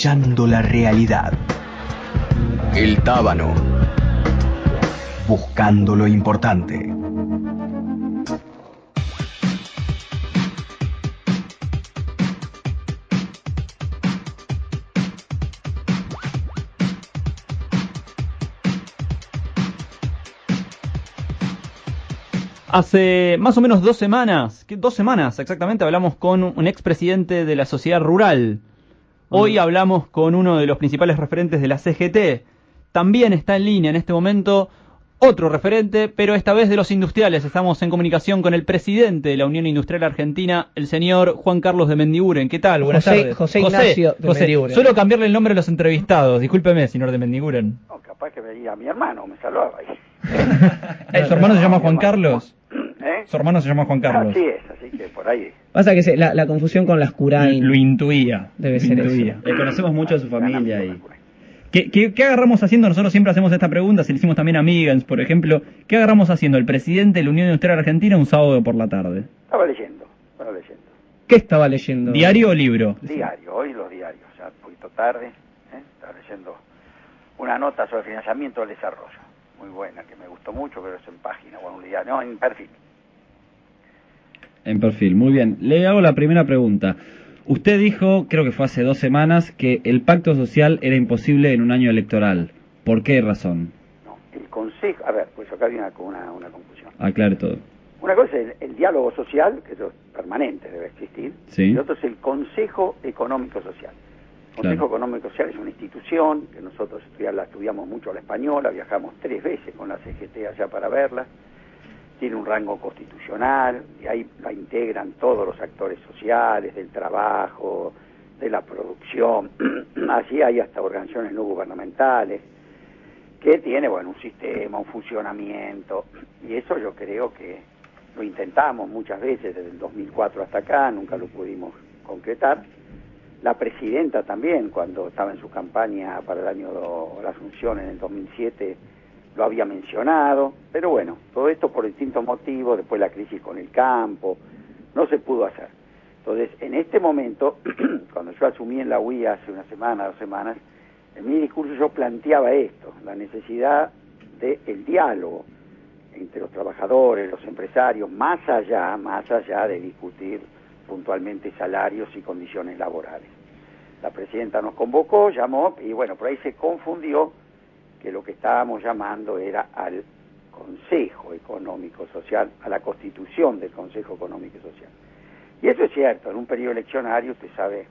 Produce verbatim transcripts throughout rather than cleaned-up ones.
escuchando la realidad. El Tábano. Buscando lo importante. Hace más o menos dos semanas, dos semanas exactamente, hablamos con un expresidente de la Sociedad Rural. Hoy hablamos con uno de los principales referentes de la C G T. También está en línea en este momento otro referente, pero esta vez de los industriales. Estamos en comunicación con el presidente de la Unión Industrial Argentina, el señor Juan Carlos de Mendiguren. ¿Qué tal? Buenas José, tardes. José Ignacio José, de José, Mendiguren. Suelo cambiarle el nombre a los entrevistados. Discúlpeme, señor de Mendiguren. No, capaz que me diga mi hermano, me salvaba ahí. Eh, ¿Su hermano se llama Juan Carlos? ¿Eh? Su hermano se llama Juan Carlos. Así es, así que por ahí. Pasa que se, la, la confusión con las Curain. Lo intuía. Debe lo ser intuía. eso. Le conocemos mucho a su familia y... ¿Qué, qué, ¿Qué agarramos haciendo? Nosotros siempre hacemos esta pregunta, se le hicimos también a Migans, por ejemplo. ¿Qué agarramos haciendo el presidente de la Unión Industrial Argentina un sábado por la tarde? Estaba leyendo, estaba leyendo. ¿Qué estaba leyendo? ¿Diario o libro? Diario, hoy los diarios, ya un poquito tarde. ¿eh? Estaba leyendo una nota sobre financiamiento del desarrollo. Muy buena, que me gustó mucho, pero es en página, o en un diario, no, en perfil. En perfil, muy bien. Le hago la primera pregunta. Usted dijo, creo que fue hace dos semanas, que el pacto social era imposible en un año electoral. ¿Por qué razón? No, el consejo, a ver, pues acá hay una, una, una confusión. Aclare todo. Una cosa es el, el diálogo social, que eso es permanente, debe existir, Sí. y otro es el Consejo Económico Social. El Consejo Claro. Económico Social es una institución que nosotros estudiar, la estudiamos mucho a la española, viajamos tres veces con la C G T allá para verla, tiene un rango constitucional, y ahí la integran todos los actores sociales, del trabajo, de la producción, así hay hasta organizaciones no gubernamentales, que tiene, bueno, un sistema, un funcionamiento, y eso yo creo que lo intentamos muchas veces desde el dos mil cuatro hasta acá, nunca lo pudimos concretar. La presidenta también, cuando estaba en su campaña para el año de la Asunción en el dos mil siete, lo había mencionado, pero bueno, todo esto por distintos motivos, después la crisis con el campo, no se pudo hacer. Entonces, en este momento, cuando yo asumí en la U I A hace una semana, dos semanas, en mi discurso yo planteaba esto, la necesidad del diálogo entre los trabajadores, los empresarios, más allá, más allá de discutir puntualmente salarios y condiciones laborales. La presidenta nos convocó, llamó, y bueno, por ahí se confundió que lo que estábamos llamando era al Consejo Económico Social, a la constitución del Consejo Económico y Social. Y eso es cierto, en un periodo eleccionario, usted sabe,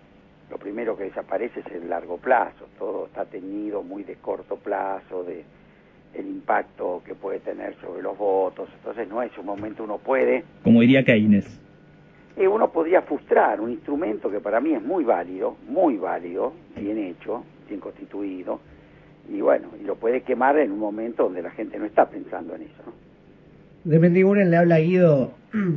lo primero que desaparece es el largo plazo, todo está teñido muy de corto plazo, de el impacto que puede tener sobre los votos, entonces no es un momento uno puede... Como diría Keynes. Eh, uno podría frustrar un instrumento que para mí es muy válido, muy válido, bien hecho, bien constituido, y bueno, y lo puede quemar en un momento donde la gente no está pensando en eso, ¿no? De Mendiguren le habla Guido.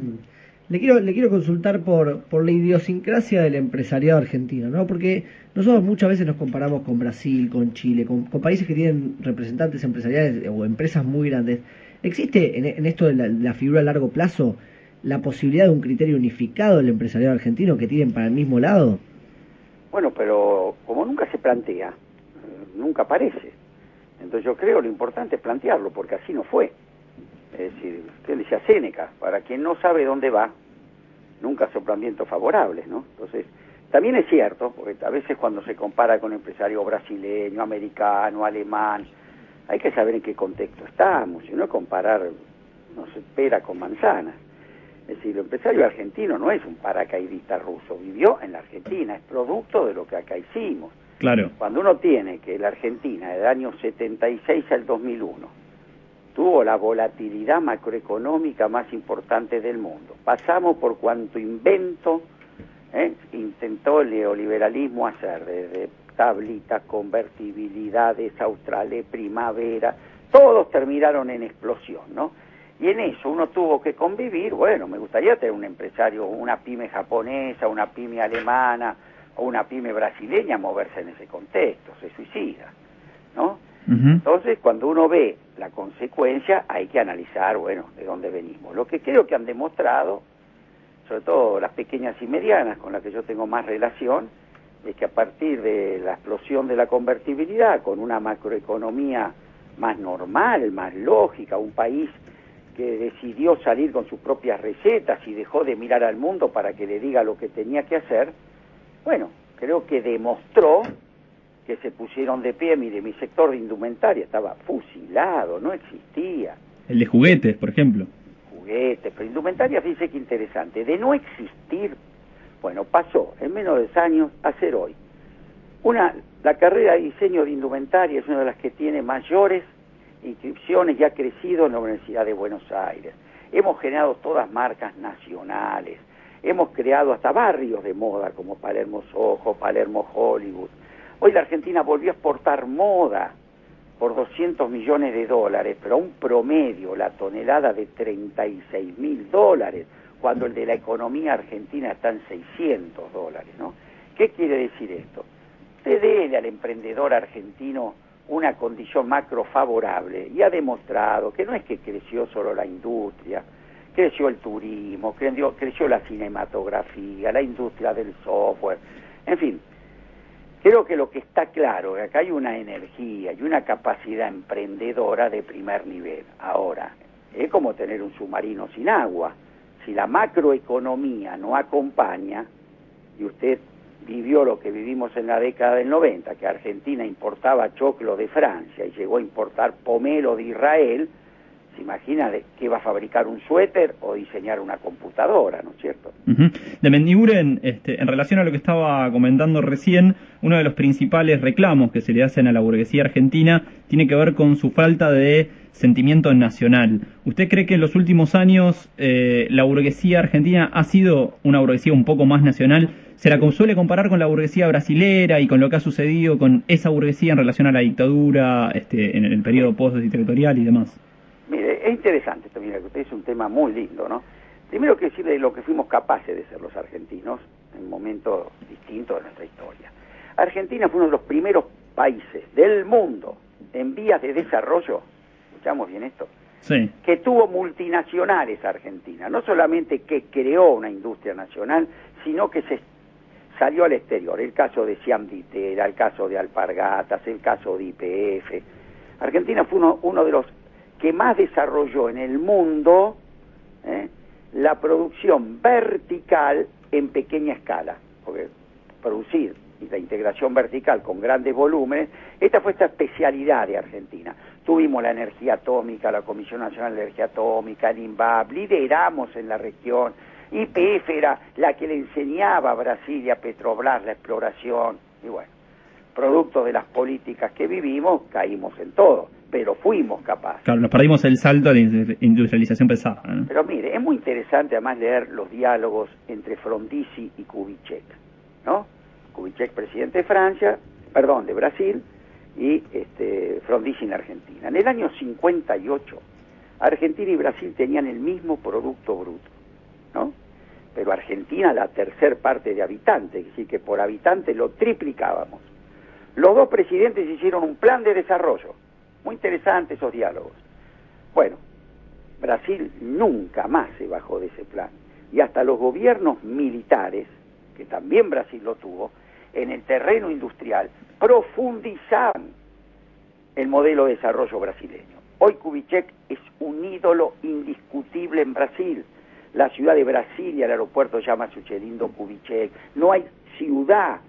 Le quiero, le quiero consultar por, por la idiosincrasia del empresariado argentino, ¿no? Porque nosotros muchas veces nos comparamos con Brasil, con Chile, con, con países que tienen representantes empresariales o empresas muy grandes. ¿Existe en, en esto de la, la figura a largo plazo la posibilidad de un criterio unificado del empresariado argentino que tiren para el mismo lado? Bueno, pero como nunca se plantea, nunca aparece. Entonces yo creo lo importante es plantearlo, porque así no fue. Es decir, usted decía Séneca, para quien no sabe dónde va, nunca soplan vientos favorables, ¿no? Entonces, también es cierto, porque a veces cuando se compara con empresario brasileño, americano, alemán, hay que saber en qué contexto estamos, si no comparar, no se pera con manzanas. Es decir, el empresario argentino no es un paracaidista ruso, vivió en la Argentina, es producto de lo que acá hicimos. Claro. Cuando uno tiene que la Argentina, del año setenta y seis al dos mil uno, tuvo la volatilidad macroeconómica más importante del mundo. Pasamos por cuanto invento ¿eh? intentó el neoliberalismo hacer, desde tablitas, convertibilidades, australes, primavera, todos terminaron en explosión, ¿no? Y en eso uno tuvo que convivir, bueno, me gustaría tener un empresario, una pyme japonesa, una pyme alemana, o una pyme brasileña moverse en ese contexto, se suicida, ¿no? Uh-huh. Entonces, cuando uno ve la consecuencia, hay que analizar, bueno, de dónde venimos. Lo que creo que han demostrado, sobre todo las pequeñas y medianas, con las que yo tengo más relación, es que a partir de la explosión de la convertibilidad, con una macroeconomía más normal, más lógica, un país que decidió salir con sus propias recetas y dejó de mirar al mundo para que le diga lo que tenía que hacer, bueno, creo que demostró que se pusieron de pie. Mire, mi sector de indumentaria estaba fusilado, no existía. El de juguetes, por ejemplo. Juguetes, pero indumentaria, fíjese qué interesante, de no existir, bueno, pasó en menos de dos años a ser hoy. Una, la carrera de diseño de indumentaria es una de las que tiene mayores inscripciones y ha crecido en la Universidad de Buenos Aires. Hemos generado todas marcas nacionales, hemos creado hasta barrios de moda como Palermo Soho, Palermo Hollywood. Hoy la Argentina volvió a exportar moda por doscientos millones de dólares, pero a un promedio, la tonelada de treinta y seis mil dólares, cuando el de la economía argentina está en seiscientos dólares, ¿no? ¿Qué quiere decir esto? Usted dele al emprendedor argentino una condición macro favorable y ha demostrado que no es que creció solo la industria, creció el turismo, creció, creció la cinematografía, la industria del software, en fin. Creo que lo que está claro es que acá hay una energía y una capacidad emprendedora de primer nivel. Ahora, es como tener un submarino sin agua. Si la macroeconomía no acompaña, y usted vivió lo que vivimos en la década del noventa, que Argentina importaba choclo de Francia y llegó a importar pomelo de Israel, se imagina de qué va a fabricar un suéter o diseñar una computadora, ¿no es cierto? Uh-huh. De Mendiguren, este, en relación a lo que estaba comentando recién, uno de los principales reclamos que se le hacen a la burguesía argentina tiene que ver con su falta de sentimiento nacional. ¿Usted cree que en los últimos años eh, la burguesía argentina ha sido una burguesía un poco más nacional? ¿Se la suele comparar con la burguesía brasilera y con lo que ha sucedido con esa burguesía en relación a la dictadura este, en el periodo post-dictatorial y demás? Mire, es interesante esto, mira, que usted es un tema muy lindo, ¿no? Primero que decirle de lo que fuimos capaces de ser los argentinos en un momento distinto de nuestra historia. Argentina fue uno de los primeros países del mundo en vías de desarrollo, escuchamos bien esto, sí, que tuvo multinacionales Argentina, no solamente que creó una industria nacional, sino que se salió al exterior. El caso de Siam Ditera, el caso de Alpargatas, el caso de Y P F. Argentina fue uno, uno de los que más desarrolló en el mundo ¿eh? la producción vertical en pequeña escala, porque producir y la integración vertical con grandes volúmenes, esta fue esta especialidad de Argentina. Tuvimos la energía atómica, la Comisión Nacional de Energía Atómica, el INVAP, lideramos en la región, Y P F era la que le enseñaba a Brasil y a Petrobras la exploración, y bueno, producto de las políticas que vivimos, caímos en todo, pero fuimos capaces. Claro, nos perdimos el salto a la industrialización pesada, ¿no? Pero mire, es muy interesante además leer los diálogos entre Frondizi y Kubitschek, ¿no? Kubitschek, presidente de Francia, perdón, de Brasil, y este, Frondizi en Argentina. En el año cincuenta y ocho, Argentina y Brasil tenían el mismo Producto Bruto, ¿no? Pero Argentina la tercer parte de habitantes, es decir, que por habitante lo triplicábamos. Los dos presidentes hicieron un plan de desarrollo. Muy interesante esos diálogos. Bueno, Brasil nunca más se bajó de ese plan. Y hasta los gobiernos militares, que también Brasil lo tuvo, en el terreno industrial, profundizaban el modelo de desarrollo brasileño. Hoy Kubitschek es un ídolo indiscutible en Brasil. La ciudad de Brasilia, el aeropuerto se llama Juscelino Kubitschek. No hay ciudad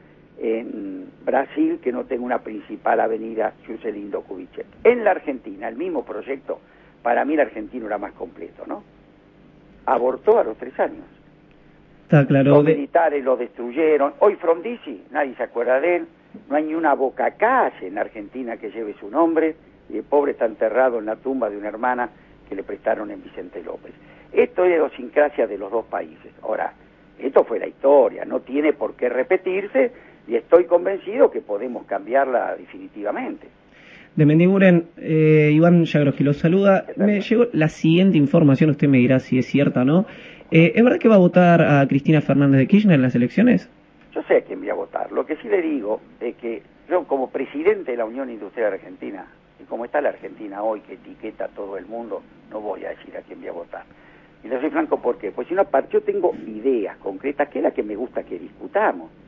en Brasil que no tenga una principal avenida Juscelino Kubitschek. En la Argentina, el mismo proyecto, para mí el argentino era más completo, ¿no? Abortó a los tres años. Está claro. Los de... militares lo destruyeron. Hoy Frondizi, nadie se acuerda de él. No hay ni una boca calle en Argentina que lleve su nombre. Y el pobre está enterrado en la tumba de una hermana que le prestaron en Vicente López. Esto es idiosincrasia de los dos países. Ahora, esto fue la historia, no tiene por qué repetirse y estoy convencido que podemos cambiarla definitivamente. De Mendiguren, eh, Iván Yagroji los saluda. Me llegó la siguiente información, usted me dirá si es cierta o no. Eh, ¿Es verdad que va a votar a Cristina Fernández de Kirchner en las elecciones? Yo sé a quién voy a votar. Lo que sí le digo es que yo, como presidente de la Unión Industrial Argentina, y como está la Argentina hoy, que etiqueta a todo el mundo, no voy a decir a quién voy a votar. Y le soy franco, ¿por qué? Pues si no, yo tengo ideas concretas, que es la que me gusta que discutamos.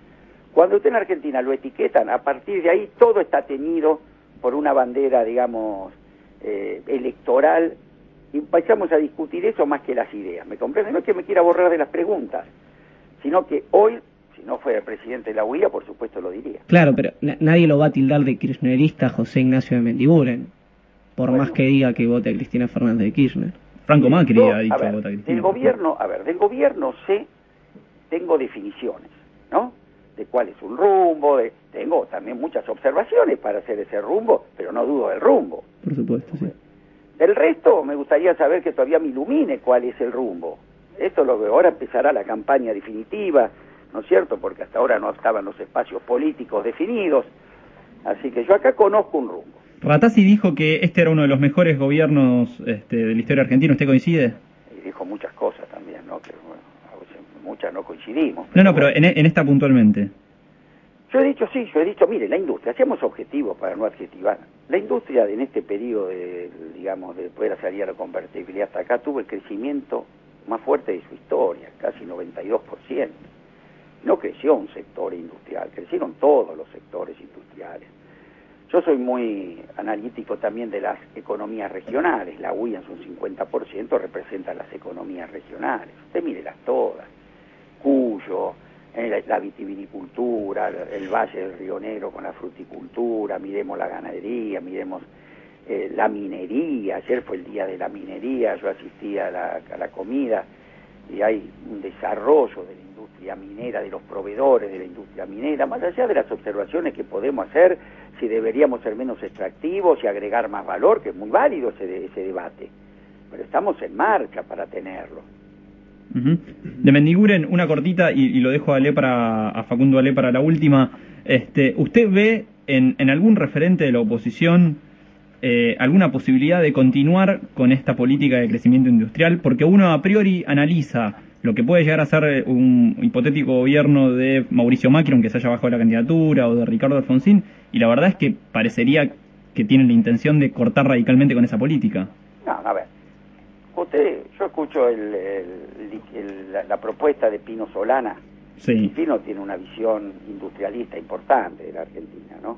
Cuando usted en Argentina lo etiquetan, a partir de ahí todo está teñido por una bandera, digamos, eh, electoral, y empezamos a discutir eso más que las ideas. ¿Me comprende? No es que me quiera borrar de las preguntas, sino que hoy, si no fuera el presidente de la U I A, por supuesto lo diría. Claro, pero na nadie lo va a tildar de kirchnerista José Ignacio de Mendiguren, por bueno, más que diga que vote a Cristina Fernández de Kirchner. Franco Macri yo, ha dicho ver, vota a Cristina. Del gobierno, a ver, del gobierno sé, tengo definiciones, ¿no? De cuál es un rumbo, de, tengo también muchas observaciones para hacer ese rumbo, pero no dudo del rumbo. Por supuesto, sí. Del resto, me gustaría saber que todavía me ilumine cuál es el rumbo. Esto lo veo, ahora empezará la campaña definitiva, ¿no es cierto? Porque hasta ahora no estaban los espacios políticos definidos, así que yo acá conozco un rumbo. Ratazzi dijo que este era uno de los mejores gobiernos este, de la historia argentina, ¿usted coincide? Y dijo muchas cosas también, ¿no? Que bueno, a veces muchas no coincidimos. No, no, pero en, en esta puntualmente. Yo he dicho, sí, yo he dicho, mire, la industria, hacemos objetivos para no adjetivar. La industria en este periodo, de, digamos, de poder salir a la convertibilidad hasta acá, tuvo el crecimiento más fuerte de su historia, casi noventa y dos por ciento. No creció un sector industrial, crecieron todos los sectores industriales. Yo soy muy analítico también de las economías regionales. La U I A en su cincuenta por ciento representa las economías regionales. Usted mírelas todas. Cuyo, eh, la vitivinicultura, el, el Valle del Río Negro con la fruticultura, miremos la ganadería, miremos eh, la minería. Ayer fue el día de la minería, yo asistí a la, a la comida y hay un desarrollo de la industria minera, de los proveedores de la industria minera, más allá de las observaciones que podemos hacer, si deberíamos ser menos extractivos y agregar más valor, que es muy válido ese, ese debate, pero estamos en marcha para tenerlo. Uh-huh. De Mendiguren, una cortita, y, y lo dejo a, Ale para, a Facundo Ale para la última. Este, ¿Usted ve en, en algún referente de la oposición eh, alguna posibilidad de continuar con esta política de crecimiento industrial? Porque uno a priori analiza lo que puede llegar a ser un hipotético gobierno de Mauricio Macri, aunque se haya bajado la candidatura, o de Ricardo Alfonsín, y la verdad es que parecería que tienen la intención de cortar radicalmente con esa política. No, a ver, usted, yo escucho el, el, el, la, la propuesta de Pino Solana. Sí. Pino tiene una visión industrialista importante de la Argentina, ¿no?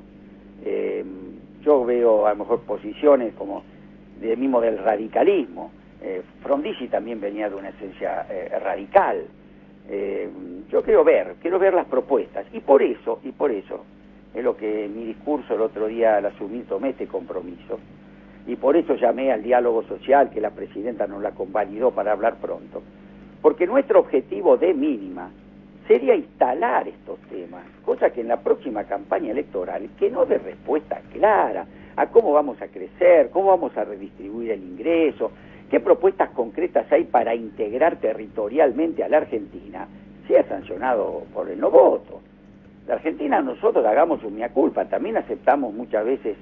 Eh, yo veo a lo mejor posiciones como de mismo del radicalismo. Eh, Frondizi también venía de una esencia eh, radical. Eh, yo quiero ver, quiero ver las propuestas, y por eso, y por eso, es lo que en mi discurso el otro día al asumir tomé este compromiso, y por eso llamé al diálogo social, que la presidenta nos la convalidó para hablar pronto, porque nuestro objetivo de mínima sería instalar estos temas, cosa que en la próxima campaña electoral, que no dé respuesta clara a cómo vamos a crecer, cómo vamos a redistribuir el ingreso, qué propuestas concretas hay para integrar territorialmente a la Argentina, sea sancionado por el no voto. La Argentina, nosotros hagamos un mea culpa, también aceptamos muchas veces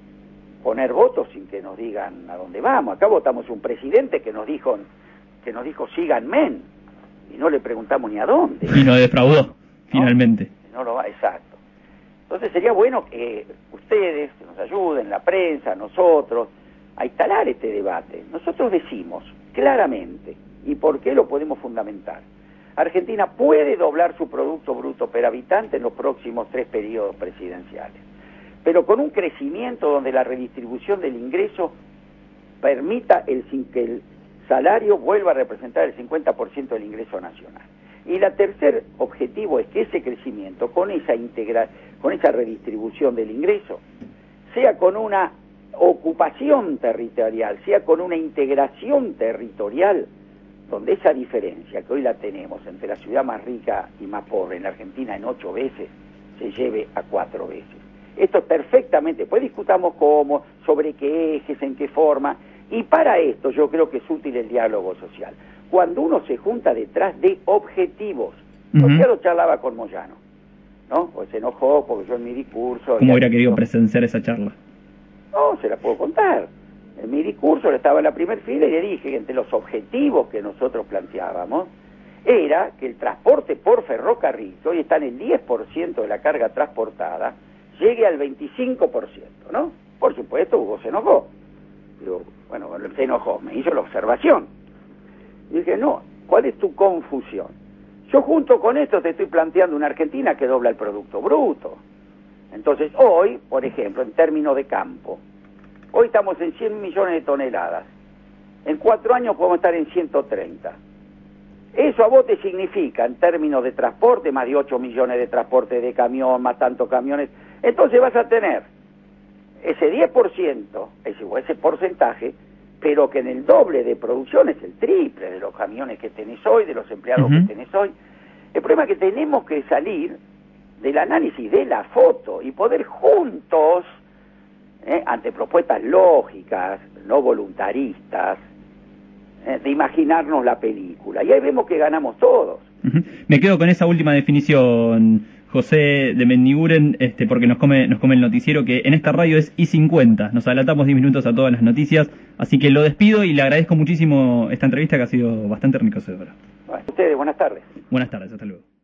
poner votos sin que nos digan a dónde vamos. Acá votamos un presidente que nos dijo, que nos dijo síganme, y no le preguntamos ni a dónde. Y nos defraudó, ¿no? Finalmente. No lo va, exacto. Entonces sería bueno que ustedes que nos ayuden, la prensa, nosotros, a instalar este debate. Nosotros decimos claramente, ¿y por qué lo podemos fundamentar? Argentina puede doblar su Producto Bruto per habitante en los próximos tres periodos presidenciales, pero con un crecimiento donde la redistribución del ingreso permita el, que el salario vuelva a representar el cincuenta por ciento del ingreso nacional. Y el tercer objetivo es que ese crecimiento, con esa integra, con esa redistribución del ingreso, sea con una ocupación territorial, sea con una integración territorial, donde esa diferencia que hoy la tenemos entre la ciudad más rica y más pobre en la Argentina en ocho veces, se lleve a cuatro veces. Esto es perfectamente, pues discutamos cómo, sobre qué ejes, en qué forma, y para esto yo creo que es útil el diálogo social. Cuando uno se junta detrás de objetivos, uh-huh. Yo lo charlaba con Moyano, ¿no? Pues se enojó porque yo en mi discurso... ¿Cómo hubiera querido presenciar esa charla? No, se la puedo contar. En mi discurso le estaba en la primera fila y le dije que entre los objetivos que nosotros planteábamos era que el transporte por ferrocarril, que hoy está en el diez por ciento de la carga transportada, llegue al veinticinco por ciento, ¿no? Por supuesto, Hugo se enojó. Pero, bueno, se enojó, me hizo la observación. Y dije, no, ¿cuál es tu confusión? Yo junto con esto te estoy planteando una Argentina que dobla el Producto Bruto. Entonces hoy, por ejemplo, en términos de campo, hoy estamos en cien millones de toneladas. En cuatro años podemos estar en ciento treinta. Eso a vos te significa, en términos de transporte, más de ocho millones de transporte de camión, más tantos camiones. Entonces vas a tener ese diez por ciento, ese, ese porcentaje, pero que en el doble de producción es el triple de los camiones que tenés hoy, de los empleados uh-huh. que tenés hoy. El problema es que tenemos que salir del análisis de la foto y poder juntos, eh, ante propuestas lógicas, no voluntaristas, eh, de imaginarnos la película. Y ahí vemos que ganamos todos. Uh-huh. Me quedo con esa última definición, José de Mendiguren, este, porque nos come, nos come el noticiero, que en esta radio es I cincuenta. Nos adelantamos diez minutos a todas las noticias, así que lo despido y le agradezco muchísimo esta entrevista que ha sido bastante enriquecedora. Bueno, ustedes, buenas tardes. Buenas tardes, hasta luego.